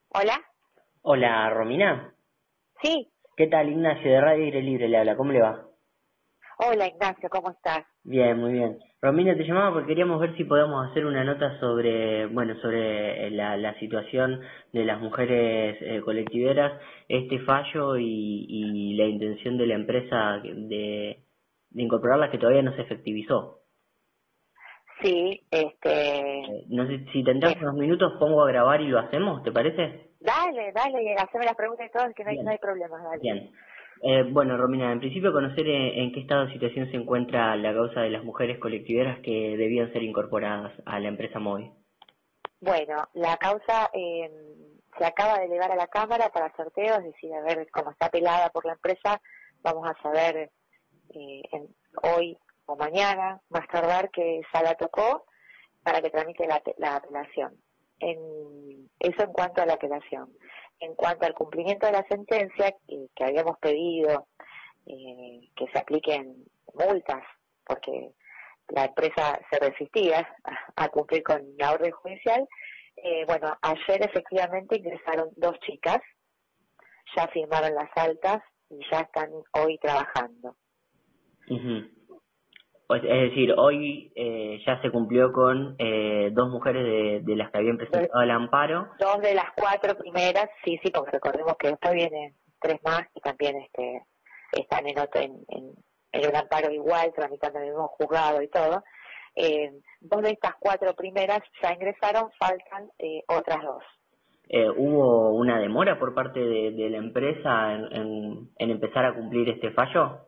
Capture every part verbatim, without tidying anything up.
Hola, Hola, Romina. sí, ¿Qué tal? Ignacio de Radio Aire Libre le habla. ¿Cómo le va? hola Ignacio, ¿cómo estás? Bien, muy bien. Romina, te llamaba porque queríamos ver si podemos hacer una nota sobre, bueno, sobre eh, la, la situación de las mujeres eh, colectiveras, este fallo y, y la intención de la empresa de, de incorporarlas que todavía no se efectivizó. Sí, este, Eh, no sé si tendrás eh, unos minutos, pongo a grabar y lo hacemos, ¿te parece? dale, dale, haceme las preguntas y todo, que no hay, no Bien. hay problema, dale. Bien. Eh, bueno, Romina, en principio conocer en, en qué estado de situación se encuentra la causa de las mujeres colectiveras que debían ser incorporadas a la empresa móvil. Bueno, la causa eh, se acaba de elevar a la Cámara para sorteo, es decir, a ver cómo está apelada por la empresa, vamos a saber eh, en- hoy o mañana, más tardar, que sala tocó para que tramite la, la apelación. En, eso en cuanto a la apelación. En cuanto al cumplimiento de la sentencia que, que habíamos pedido eh, que se apliquen multas, porque la empresa se resistía a, a cumplir con la orden judicial, eh, bueno, ayer efectivamente ingresaron dos chicas, ya firmaron las altas y ya están hoy trabajando. Ujú. Pues, es decir, hoy eh, ya se cumplió con eh, dos mujeres de, de las que habían presentado el amparo. Dos de las cuatro primeras, sí, sí, porque recordemos que después vienen tres más que también este, están en, otro, en, en, en un amparo igual, tramitando en el mismo juzgado y todo. Eh, dos de estas cuatro primeras ya ingresaron, faltan eh, otras dos. Eh, ¿Hubo una demora por parte de, de la empresa en, en, en empezar a cumplir este fallo?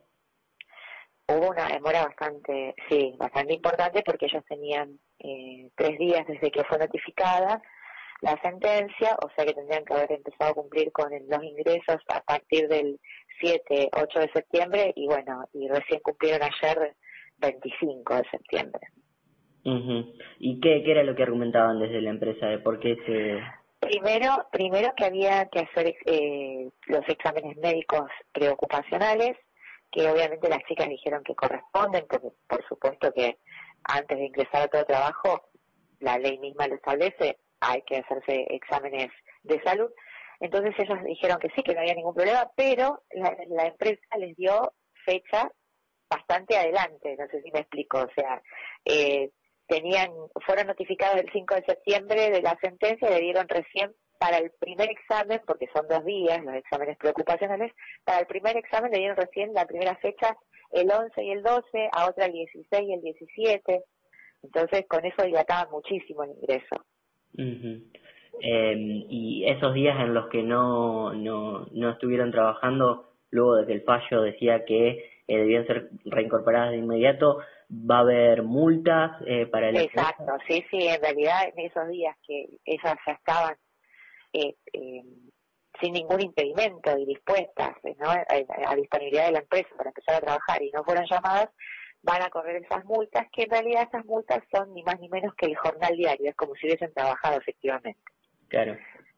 Hubo una demora bastante, sí, bastante importante porque ellos tenían eh, tres días desde que fue notificada la sentencia, o sea que tendrían que haber empezado a cumplir con el- los ingresos a partir del siete, ocho de septiembre y bueno, y recién cumplieron ayer veinticinco de septiembre. Ujú. ¿Y qué, qué era lo que argumentaban desde la empresa de por qué se... Primero, primero que había que hacer eh, los exámenes médicos preocupacionales, que obviamente las chicas dijeron que corresponden, porque por supuesto que antes de ingresar a todo trabajo, la ley misma lo establece, hay que hacerse exámenes de salud. Entonces ellos dijeron que sí, que no había ningún problema, pero la, la empresa les dio fecha bastante adelante, no sé si me explico, o sea, eh, tenían, fueron notificados el cinco de septiembre de la sentencia y le dieron recién para el primer examen, porque son dos días los exámenes preocupacionales, para el primer examen le dieron recién la primera fecha el once y el doce, a otra el dieciséis y el diecisiete, entonces con eso dilataban muchísimo el ingreso. Ujú. Eh, y esos días en los que no, no, no estuvieron trabajando, luego de que el fallo decía que eh, debían ser reincorporadas de inmediato, ¿va a haber multas eh, para la empresa? Exacto, sí, sí, en realidad en esos días que ellas ya estaban eh, eh, sin ningún impedimento y dispuestas, ¿no?, a, a disponibilidad de la empresa para empezar a trabajar y no fueron llamadas, van a correr esas multas, que en realidad esas multas son ni más ni menos que el jornal diario, es como si hubiesen trabajado efectivamente. Claro.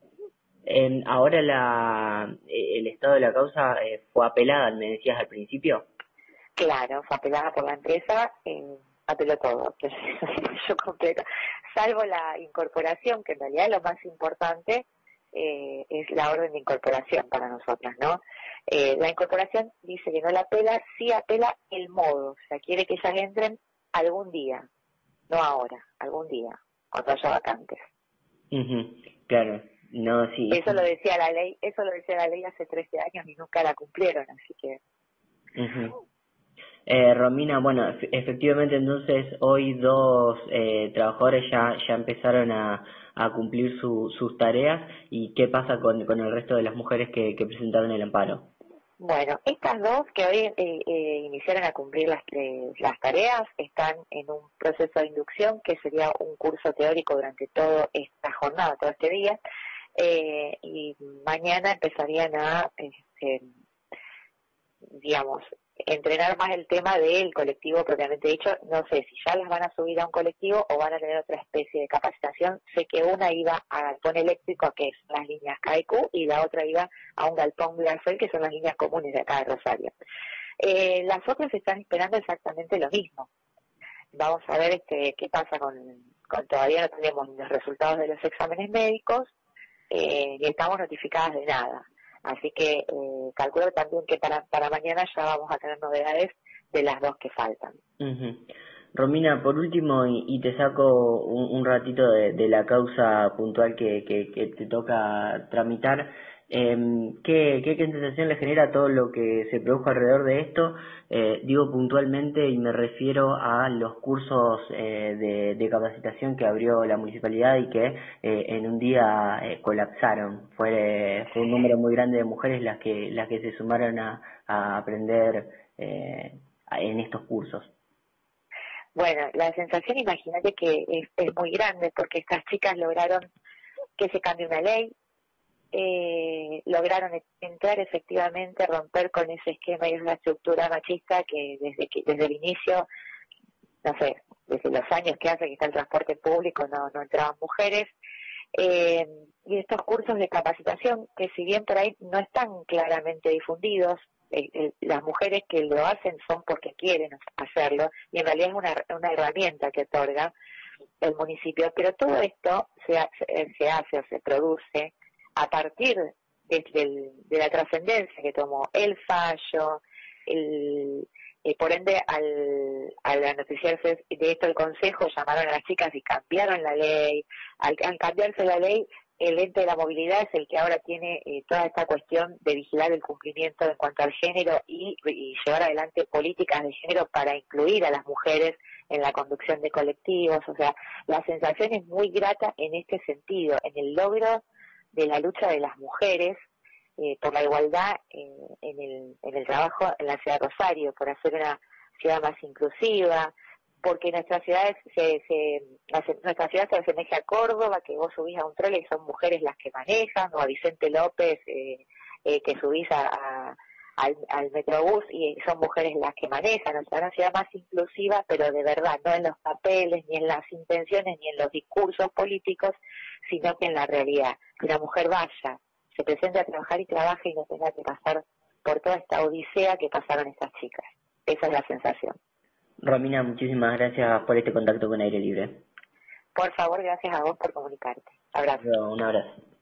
En, ahora la, eh, el estado de la causa eh, fue apelada, me decías al principio. Claro, fue apelada por la empresa, eh, apeló todo, yo completo, salvo la incorporación, que en realidad lo más importante eh, es la orden de incorporación para nosotras, ¿no? Eh, la incorporación dice que no la apela, sí apela el modo, o sea, quiere que ellas entren algún día, no ahora, algún día, cuando haya vacantes. Ujú. Claro, no, sí, Eso lo sí. decía la ley, eso lo decía la ley hace trece años y nunca la cumplieron, así que Ujú. Eh, Romina, bueno, ef- efectivamente entonces hoy dos eh, trabajadores ya, ya empezaron a, a cumplir su, sus tareas y qué pasa con, con el resto de las mujeres que, que presentaron el amparo. bueno, estas dos que hoy eh, eh, iniciaron a cumplir las, eh, las tareas están en un proceso de inducción que sería un curso teórico durante toda esta jornada, todo este día, eh, y mañana empezarían a, este, digamos, entrenar más el tema del colectivo propiamente dicho. No sé si ya las van a subir a un colectivo o van a tener otra especie de capacitación. Sé que una iba a galpón eléctrico, que es las líneas K y Q, y la otra iba a un galpón Glasfel, que son las líneas comunes de acá de Rosario. Eh, las otras están esperando exactamente lo mismo. Vamos a ver este qué pasa con, con todavía no tenemos los resultados de los exámenes médicos, eh, ni estamos notificadas de nada. Así que eh, calculo también que para, para mañana ya vamos a tener novedades de las dos que faltan. Uh-huh. Romina, por último, y, y te saco un, un ratito de, de la causa puntual que, que, que te toca tramitar, eh, ¿qué, qué, ¿qué sensación le genera todo lo que se produjo alrededor de esto? Eh, digo puntualmente y me refiero a los cursos eh, de, de capacitación que abrió la municipalidad y que eh, en un día eh, colapsaron. Fue, fue un número muy grande de mujeres las que, las que se sumaron a, a aprender eh, en estos cursos. Bueno, la sensación, imagínate que es, es muy grande, porque estas chicas lograron que se cambie una ley, eh, lograron entrar efectivamente, romper con ese esquema y esa estructura machista que desde que desde el inicio, no sé, desde los años que hace que está el transporte público no, no entraban mujeres, eh, y estos cursos de capacitación que si bien por ahí no están claramente difundidos, eh, eh, las mujeres que lo hacen son porque quieren hacerlo y en realidad es una, una herramienta que otorga el municipio, pero todo esto se hace, se hace o se produce a partir de, de, de la trascendencia que tomó el fallo, el, eh, por ende al, al noticiarse de esto el Consejo llamaron a las chicas y cambiaron la ley. Al, al cambiarse la ley, el ente de la movilidad es el que ahora tiene eh, toda esta cuestión de vigilar el cumplimiento en cuanto al género y, y llevar adelante políticas de género para incluir a las mujeres en la conducción de colectivos. O sea, la sensación es muy grata en este sentido, en el logro de la lucha de las mujeres eh, por la igualdad eh, en, el, en el trabajo en la ciudad de Rosario, por hacer una ciudad más inclusiva, porque nuestra ciudad se, se nuestra ciudad se asemeja a Córdoba, que vos subís a un trole y son mujeres las que manejan, o a Vicente López, eh, eh, que subís a, a al, al Metrobús y son mujeres las que manejan. O sea, una ciudad más inclusiva, pero de verdad, no en los papeles, ni en las intenciones, ni en los discursos políticos, sino que en la realidad. Que una mujer vaya, se presente a trabajar y trabaje y no tenga que pasar por toda esta odisea que pasaron estas chicas. Esa es la sensación. Romina, muchísimas gracias por este contacto con Aire Libre. Por favor, gracias a vos por comunicarte. Abrazo. Un abrazo.